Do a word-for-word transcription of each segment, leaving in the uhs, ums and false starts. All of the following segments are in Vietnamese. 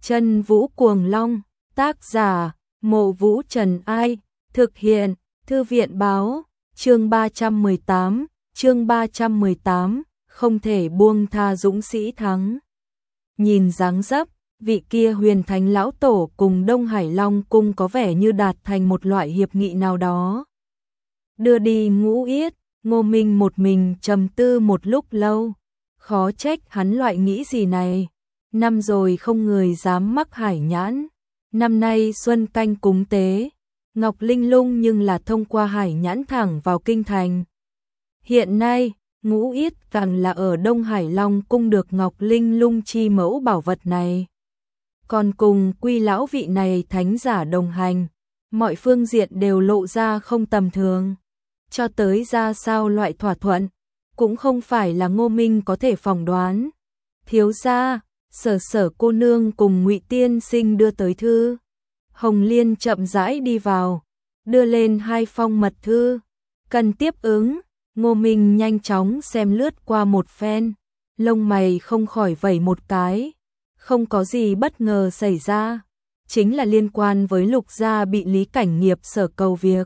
Chân Vũ Cuồng Long, tác giả, Mộ Vũ Trần Ai, thực hiện, Thư viện Báo, chương ba trăm mười tám, chương ba trăm mười tám, không thể buông tha dũng sĩ thắng. Nhìn dáng dấp, vị kia Huyền Thánh lão tổ cùng Đông Hải Long cung có vẻ như đạt thành một loại hiệp nghị nào đó. Đưa đi Ngũ Yết, Ngô Minh một mình trầm tư một lúc lâu, khó trách hắn loại nghĩ gì này. Năm rồi không người dám mắc hải nhãn, năm nay xuân canh cúng tế, Ngọc Linh Lung nhưng là thông qua hải nhãn thẳng vào kinh thành. Hiện nay, Ngũ Yết càng là ở Đông Hải Long cung được Ngọc Linh Lung chi mẫu bảo vật này. Còn cùng Quy lão vị này thánh giả đồng hành, mọi phương diện đều lộ ra không tầm thường. Cho tới ra sao loại thỏa thuận, cũng không phải là Ngô Minh có thể phỏng đoán. Thiếu gia, Sở Sở cô nương cùng Ngụy tiên sinh đưa tới thư. Hồng Liên chậm rãi đi vào, đưa lên hai phong mật thư, cần tiếp ứng. Ngô Minh nhanh chóng xem lướt qua một phen, lông mày không khỏi vẩy một cái, không có gì bất ngờ xảy ra, chính là liên quan với Lục gia bị Lý Cảnh Nghiệp sở cầu việc.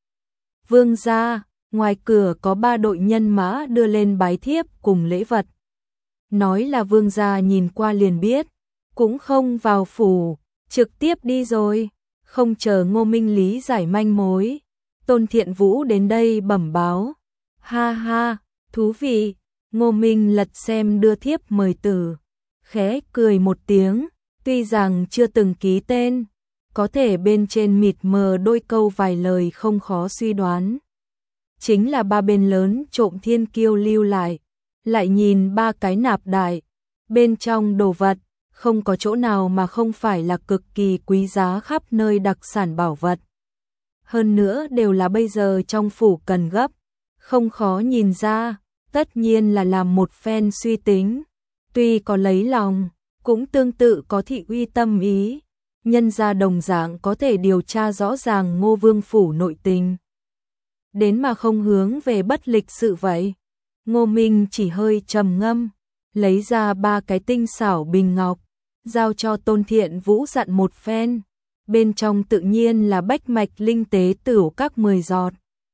Vương gia, ngoài cửa có ba đội nhân mã đưa lên bái thiếp cùng lễ vật. Nói là vương gia nhìn qua liền biết, cũng không vào phủ, trực tiếp đi rồi, không chờ Ngô Minh lý giải manh mối. Tôn Thiện Vũ đến đây bẩm báo. Ha ha, thú vị. Ngô Minh lật xem đưa thiếp mời từ, khẽ cười một tiếng, tuy rằng chưa từng ký tên, có thể bên trên mịt mờ đôi câu vài lời không khó suy đoán. Chính là ba bên lớn trộm thiên kiêu lưu lại, lại nhìn ba cái nạp đại, bên trong đồ vật, không có chỗ nào mà không phải là cực kỳ quý giá khắp nơi đặc sản bảo vật. Hơn nữa đều là bây giờ trong phủ cần gấp, không khó nhìn ra, tất nhiên là làm một phen suy tính. Tuy có lấy lòng, cũng tương tự có thị uy tâm ý, nhân gia đồng dạng có thể điều tra rõ ràng Ngô Vương phủ nội tình. Đến mà không hướng về bất lịch sự vậy. Ngô Minh chỉ hơi trầm ngâm, lấy ra ba cái tinh xảo bình ngọc, giao cho Tôn Thiện Vũ dặn một phen. Bên trong tự nhiên là bách mạch linh tế tửu các mười giọt.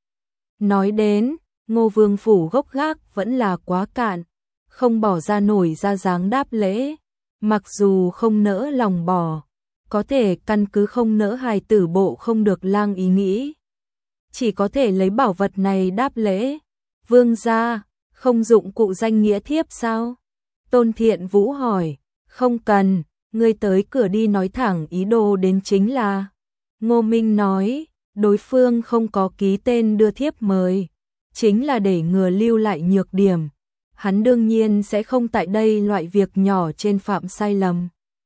Nói đến, Ngô Vương phủ gốc gác vẫn là quá cạn, không bỏ ra nổi ra dáng đáp lễ. Mặc dù không nỡ lòng bỏ, có thể căn cứ không nỡ hài tử bộ không được lang ý nghĩ, chỉ có thể lấy bảo vật này đáp lễ. Vương gia, không dụng cụ danh nghĩa thiếp sao? Tôn Thiện Vũ hỏi. Không cần, ngươi tới cửa đi nói thẳng ý đồ đến chính là. Ngô Minh nói, đối phương không có ký tên đưa thiếp mời, chính là để ngừa lưu lại nhược điểm. Hắn đương nhiên sẽ không tại đây loại việc nhỏ trên phạm sai lầm.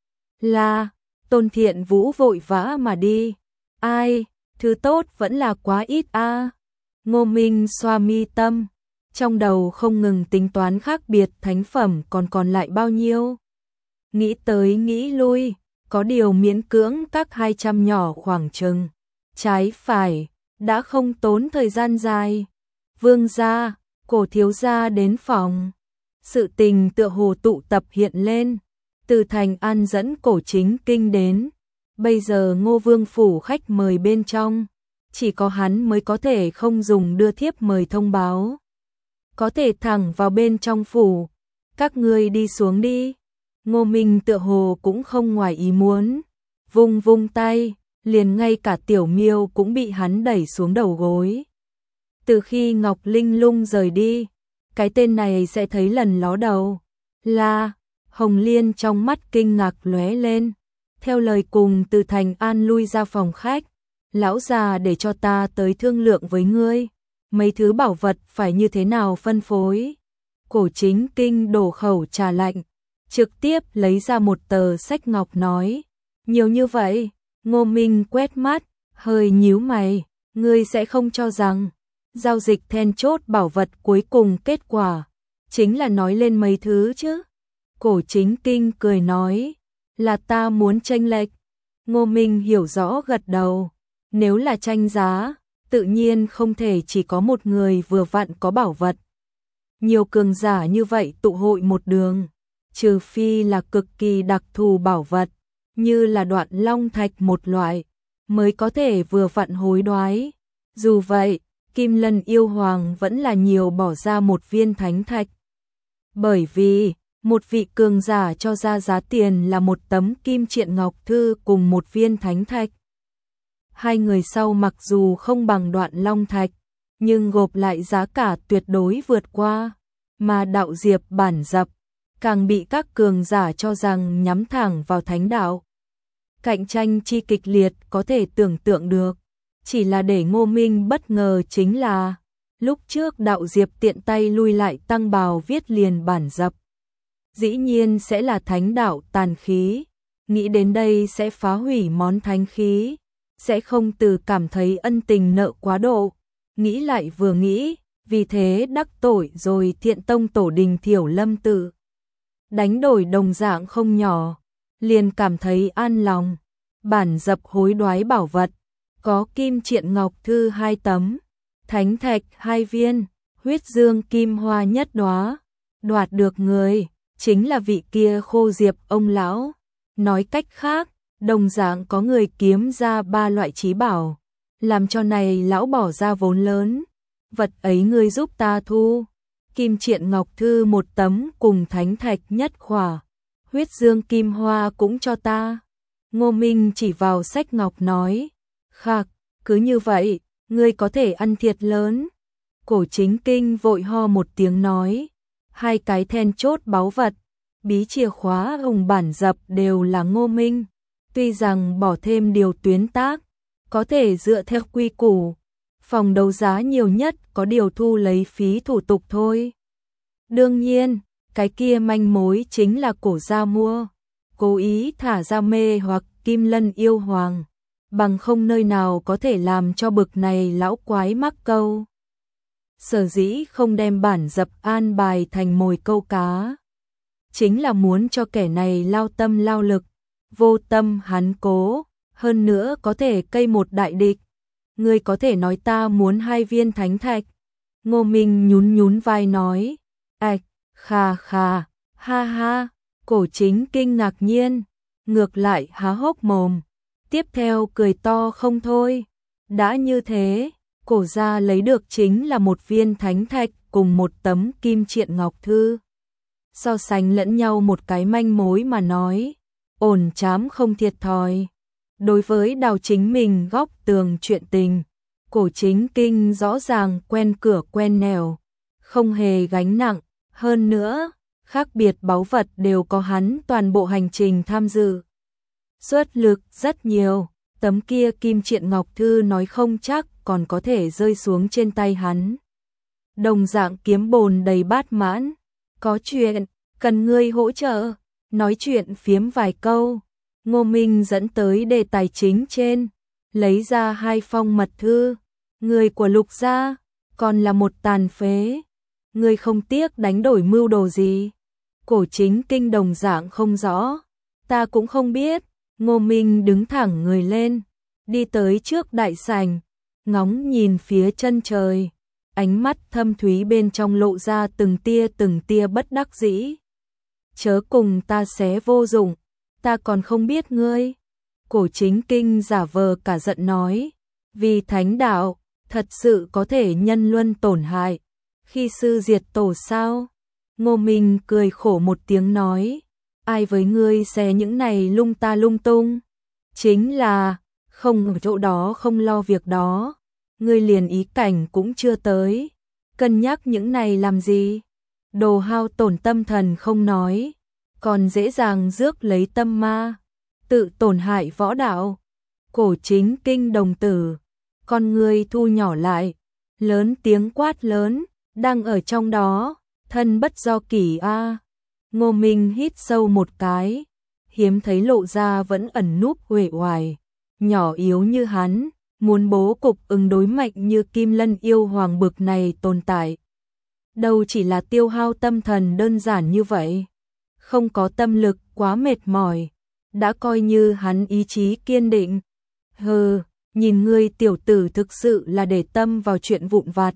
Là, Tôn Thiện Vũ vội vã mà đi. Ai, thứ tốt vẫn là quá ít a. À. Ngô Minh xoa mi tâm, trong đầu không ngừng tính toán khác biệt thánh phẩm còn còn lại bao nhiêu. Nghĩ tới nghĩ lui, có điều miễn cưỡng các hai trăm nhỏ khoảng chừng. Trái phải, đã không tốn thời gian dài. Vương gia, Cổ thiếu gia đến phòng. Sự tình tựa hồ tụ tập hiện lên, từ Thành An dẫn Cổ Chính Kinh đến. Bây giờ Ngô Vương phủ khách mời bên trong, chỉ có hắn mới có thể không dùng đưa thiếp mời thông báo. Có thể thẳng vào bên trong phủ, các ngươi đi xuống đi. Ngô Minh tựa hồ cũng không ngoài ý muốn, vung vung tay, liền ngay cả Tiểu Miêu cũng bị hắn đẩy xuống đầu gối. Từ khi Ngọc Linh Lung rời đi, cái tên này sẽ thấy lần ló đầu. Là, Hồng Liên trong mắt kinh ngạc lóe lên, theo lời cùng từ Thành An lui ra phòng khách. Lão già để cho ta tới thương lượng với ngươi, mấy thứ bảo vật phải như thế nào phân phối. Cổ Chính Kinh đổ khẩu trà lạnh, trực tiếp lấy ra một tờ sách ngọc nói. Nhiều như vậy? Ngô Minh quét mắt, hơi nhíu mày. Ngươi sẽ không cho rằng giao dịch then chốt bảo vật cuối cùng kết quả chính là nói lên mấy thứ chứ? Cổ Chính Kinh cười nói, là ta muốn chênh lệch. Ngô Minh hiểu rõ gật đầu. Nếu là tranh giá, tự nhiên không thể chỉ có một người vừa vặn có bảo vật. Nhiều cường giả như vậy tụ hội một đường, trừ phi là cực kỳ đặc thù bảo vật, như là đoạn long thạch một loại, mới có thể vừa vặn hối đoái. Dù vậy, Kim Lân yêu hoàng vẫn là nhiều bỏ ra một viên thánh thạch. Bởi vì, một vị cường giả cho ra giá tiền là một tấm kim triện ngọc thư cùng một viên thánh thạch. Hai người sau mặc dù không bằng đoạn long thạch, nhưng gộp lại giá cả tuyệt đối vượt qua, mà đạo diệp bản dập, càng bị các cường giả cho rằng nhắm thẳng vào thánh đạo. Cạnh tranh chi kịch liệt có thể tưởng tượng được, chỉ là để Ngô Minh bất ngờ chính là, lúc trước đạo diệp tiện tay lui lại tăng bào viết liền bản dập. Dĩ nhiên sẽ là thánh đạo tàn khí, nghĩ đến đây sẽ phá hủy món thánh khí, sẽ không từ cảm thấy ân tình nợ quá độ, nghĩ lại vừa nghĩ, vì thế đắc tội rồi Thiện Tông tổ đình Thiểu Lâm Tự. Đánh đổi đồng dạng không nhỏ, liền cảm thấy an lòng, bản dập hối đoái bảo vật, có kim triện ngọc thư hai tấm, thánh thạch hai viên, huyết dương kim hoa nhất đóa, đoạt được người, chính là vị kia Khô Diệp ông lão. Nói cách khác, đồng dạng có người kiếm ra ba loại trí bảo, làm cho này lão bỏ ra vốn lớn, vật ấy ngươi giúp ta thu, kim triện ngọc thư một tấm cùng thánh thạch nhất khỏa, huyết dương kim hoa cũng cho ta. Ngô Minh chỉ vào sách ngọc nói, khạc, cứ như vậy, ngươi có thể ăn thiệt lớn. Cổ Chính Kinh vội ho một tiếng nói, hai cái then chốt báu vật, bí chìa khóa hồng bản dập đều là Ngô Minh, tuy rằng bỏ thêm điều tuyến tác, có thể dựa theo quy củ, phòng đấu giá nhiều nhất có điều thu lấy phí thủ tục thôi. Đương nhiên, cái kia manh mối chính là cổ gia mua, cố ý thả ra mê hoặc Kim Lân yêu hoàng, bằng không nơi nào có thể làm cho bực này lão quái mắc câu. Sở dĩ không đem bản dập an bài thành mồi câu cá, chính là muốn cho kẻ này lao tâm lao lực, vô tâm hắn cố, hơn nữa có thể cây một đại địch. Ngươi có thể nói ta muốn hai viên thánh thạch. Ngô Minh nhún nhún vai nói, ạch, kha kha, ha ha. Cổ Chính Kinh ngạc nhiên, ngược lại há hốc mồm, tiếp theo cười to không thôi. Đã như thế, cổ gia lấy được chính là một viên thánh thạch cùng một tấm kim triện ngọc thư. So sánh lẫn nhau một cái manh mối mà nói, ổn chám không thiệt thòi. Đối với Đào Chính mình góc tường chuyện tình, Cổ Chính Kinh rõ ràng quen cửa quen nẻo, không hề gánh nặng, hơn nữa, khác biệt báu vật đều có hắn toàn bộ hành trình tham dự. Xuất lực rất nhiều, tấm kia kim triện ngọc thư nói không chắc còn có thể rơi xuống trên tay hắn. Đồng dạng kiếm bồn đầy bát mãn, có chuyện, cần ngươi hỗ trợ, nói chuyện phiếm vài câu. Ngô Minh dẫn tới đề tài chính trên, lấy ra hai phong mật thư, người của Lục gia, còn là một tàn phế. Người không tiếc đánh đổi mưu đồ gì? Cổ Chính Kinh đồng dạng không rõ, ta cũng không biết. Ngô Minh đứng thẳng người lên, đi tới trước đại sảnh, ngóng nhìn phía chân trời, ánh mắt thâm thúy bên trong lộ ra từng tia từng tia bất đắc dĩ. Chớ cùng ta xé vô dụng, ta còn không biết ngươi. Cổ Chính Kinh giả vờ cả giận nói, vì thánh đạo, thật sự có thể nhân luân tổn hại, khi sư diệt tổ sao? Ngô Minh cười khổ một tiếng nói, ai với ngươi xé những này lung ta lung tung? Chính là, không ở chỗ đó không lo việc đó, ngươi liền ý cảnh cũng chưa tới, cân nhắc những này làm gì? Đồ hao tổn tâm thần không nói, còn dễ dàng rước lấy tâm ma, tự tổn hại võ đạo. Cổ Chính Kinh đồng tử, con ngươi thu nhỏ lại, lớn tiếng quát lớn, đang ở trong đó, thân bất do kỷ a. Ngô Minh hít sâu một cái, hiếm thấy lộ ra vẫn ẩn núp uể oải, nhỏ yếu như hắn, muốn bố cục ứng đối mạnh như Kim Lân yêu hoàng bực này tồn tại. Đâu chỉ là tiêu hao tâm thần đơn giản như vậy, không có tâm lực quá mệt mỏi, đã coi như hắn ý chí kiên định. Hừ, nhìn ngươi tiểu tử thực sự là để tâm vào chuyện vụn vặt.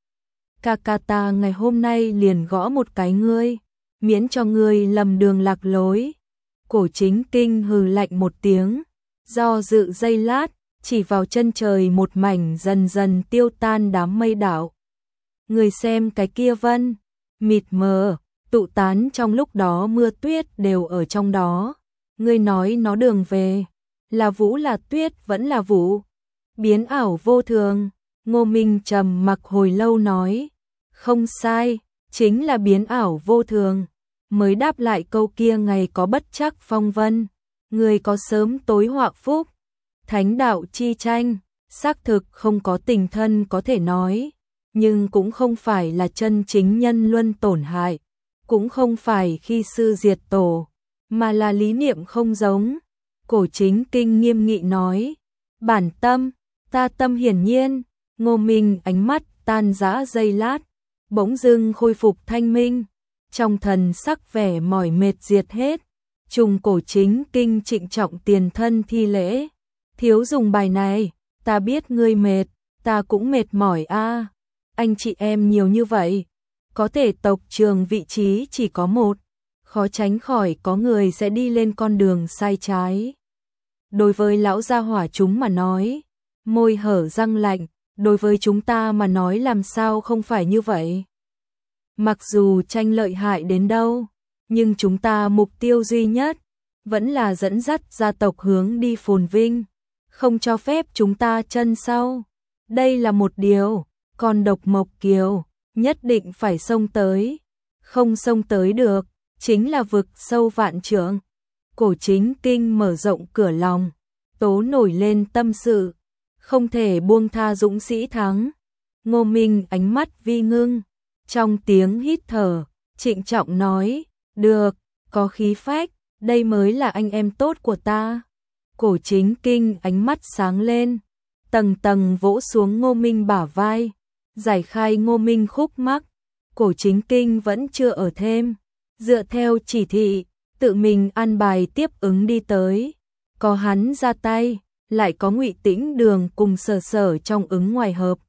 Kakata ngày hôm nay liền gõ một cái ngươi, miễn cho ngươi lầm đường lạc lối. Cổ Chính Kinh hừ lạnh một tiếng, do dự giây lát, chỉ vào chân trời một mảnh dần dần tiêu tan đám mây đảo. Người xem cái kia vân, mịt mờ, tụ tán trong lúc đó mưa tuyết đều ở trong đó. Ngươi nói nó đường về, là vũ là tuyết vẫn là vũ. Biến ảo vô thường, Ngô Minh trầm mặc hồi lâu nói, không sai, chính là biến ảo vô thường. Mới đáp lại câu kia ngày có bất chắc phong vân, người có sớm tối họa phúc. Thánh đạo chi tranh, xác thực không có tình thân có thể nói, nhưng cũng không phải là chân chính nhân luân tổn hại, cũng không phải khi sư diệt tổ, mà là lý niệm không giống. Cổ Chính Kinh nghiêm nghị nói, bản tâm, ta tâm hiển nhiên. Ngô Minh ánh mắt tan rã giây lát, bỗng dưng khôi phục thanh minh, trong thần sắc vẻ mỏi mệt diệt hết. Trùng Cổ Chính Kinh trịnh trọng tiền thân thi lễ, thiếu dùng bài này, ta biết ngươi mệt, ta cũng mệt mỏi a. Anh chị em nhiều như vậy, có thể tộc trường vị trí chỉ có một, khó tránh khỏi có người sẽ đi lên con đường sai trái. Đối với lão gia hỏa chúng mà nói, môi hở răng lạnh, đối với chúng ta mà nói làm sao không phải như vậy. Mặc dù tranh lợi hại đến đâu, nhưng chúng ta mục tiêu duy nhất vẫn là dẫn dắt gia tộc hướng đi phồn vinh, không cho phép chúng ta chân sau. Đây là một điều, còn Độc Mộc Kiều nhất định phải xông tới, không xông tới được, chính là vực sâu vạn trượng. Cổ Chính Kinh mở rộng cửa lòng, tố nổi lên tâm sự, không thể buông tha dũng sĩ thắng. Ngô Minh ánh mắt vi ngưng, trong tiếng hít thở, trịnh trọng nói, được, có khí phách, đây mới là anh em tốt của ta. Cổ Chính Kinh ánh mắt sáng lên, tầng tầng vỗ xuống Ngô Minh bả vai, giải khai Ngô Minh khúc mắc. Cổ Chính Kinh vẫn chưa ở thêm, dựa theo chỉ thị, tự mình an bài tiếp ứng đi tới. Có hắn ra tay, lại có Ngụy Tĩnh Đường cùng Sở Sở trong ứng ngoài hợp.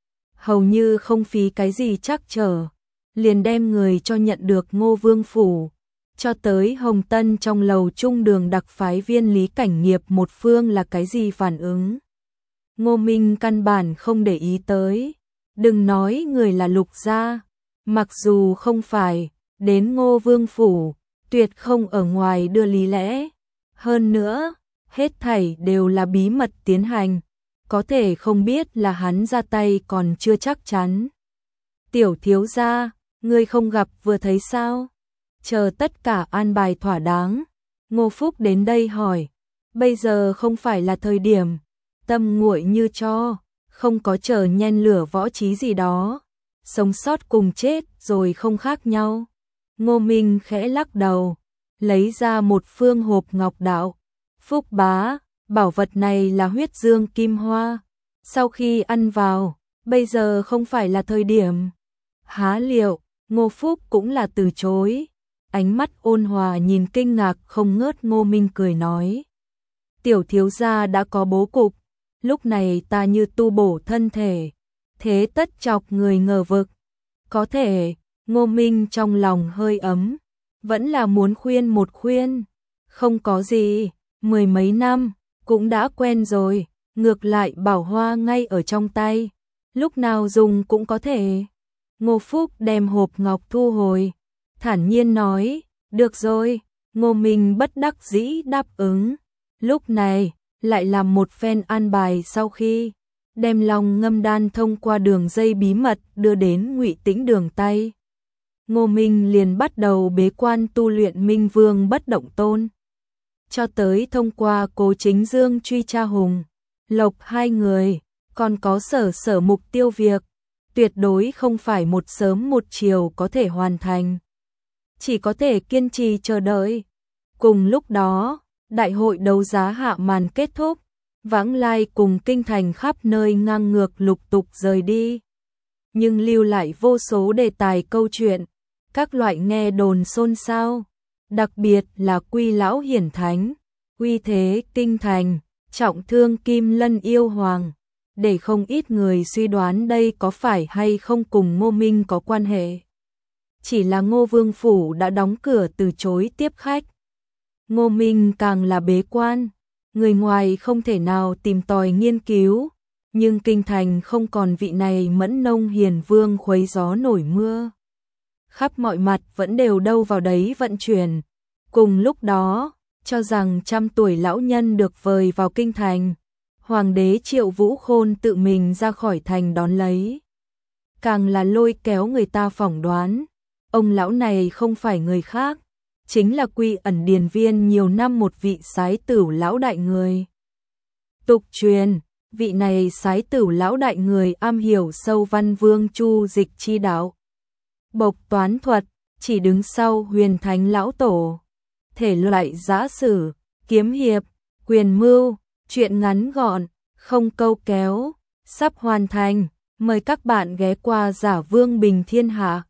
Hầu như không phí cái gì trắc trở, liền đem người cho nhận được Ngô Vương phủ, cho tới Hồng Tân trong lầu trung đường đặc phái viên Lý Cảnh Nghiệp một phương là cái gì phản ứng. Ngô Minh căn bản không để ý tới, đừng nói người là Lục gia, mặc dù không phải, đến Ngô Vương phủ, tuyệt không ở ngoài đưa lý lẽ. Hơn nữa, hết thảy đều là bí mật tiến hành, có thể không biết là hắn ra tay còn chưa chắc chắn. Tiểu thiếu gia, ngươi không gặp vừa thấy sao? Chờ tất cả an bài thỏa đáng, Ngô Phúc đến đây hỏi, bây giờ không phải là thời điểm, tâm nguội như tro, không có chờ nhen lửa võ trí gì đó, sống sót cùng chết rồi không khác nhau. Ngô Minh khẽ lắc đầu, lấy ra một phương hộp ngọc đạo. Phúc bá, bảo vật này là huyết dương kim hoa, sau khi ăn vào, bây giờ không phải là thời điểm. Há liệu, Ngô Phúc cũng là từ chối, ánh mắt ôn hòa nhìn kinh ngạc không ngớt. Ngô Minh cười nói, tiểu thiếu gia đã có bố cục, lúc này ta như tu bổ thân thể, thế tất chọc người ngờ vực. Có thể, Ngô Minh trong lòng hơi ấm, vẫn là muốn khuyên một khuyên, không có gì, mười mấy năm, cũng đã quen rồi, ngược lại bảo hoa ngay ở trong tay, lúc nào dùng cũng có thể. Ngô Phúc đem hộp ngọc thu hồi, thản nhiên nói, được rồi. Ngô Minh bất đắc dĩ đáp ứng, lúc này lại làm một phen an bài. Sau khi đem lòng ngâm đan thông qua đường dây bí mật đưa đến Ngụy Tĩnh Đường tay, Ngô Minh liền bắt đầu bế quan tu luyện Minh Vương Bất Động Tôn, cho tới thông qua Cố Chính Dương truy tra Hùng Lộc hai người, còn có Sở Sở mục tiêu việc, tuyệt đối không phải một sớm một chiều có thể hoàn thành, chỉ có thể kiên trì chờ đợi. Cùng lúc đó, đại hội đấu giá hạ màn kết thúc, vãng lai cùng kinh thành khắp nơi ngang ngược lục tục rời đi, nhưng lưu lại vô số đề tài câu chuyện, các loại nghe đồn xôn xao, đặc biệt là Quy lão hiển thánh, uy thế kinh thành, trọng thương Kim Lân yêu hoàng, để không ít người suy đoán đây có phải hay không cùng Ngô Minh có quan hệ. Chỉ là Ngô Vương phủ đã đóng cửa từ chối tiếp khách. Ngô Minh càng là bế quan, người ngoài không thể nào tìm tòi nghiên cứu, nhưng kinh thành không còn vị này Mẫn Nông Hiền Vương khuấy gió nổi mưa. Khắp mọi mặt vẫn đều đâu vào đấy vận chuyển. Cùng lúc đó, cho rằng trăm tuổi lão nhân được vời vào kinh thành, Hoàng đế Triệu Vũ Khôn tự mình ra khỏi thành đón lấy. Càng là lôi kéo người ta phỏng đoán, ông lão này không phải người khác, chính là Quy Ẩn Điền Viên nhiều năm một vị sái tửu lão đại người. Tục truyền, vị này sái tửu lão đại người am hiểu sâu văn vương chu dịch chi đạo, bộc toán thuật, chỉ đứng sau Huyền Thánh lão tổ. Thể loại giã sử, kiếm hiệp, quyền mưu, truyện ngắn gọn, không câu kéo, sắp hoàn thành, mời các bạn ghé qua Giả Vương Bình Thiên Hạ.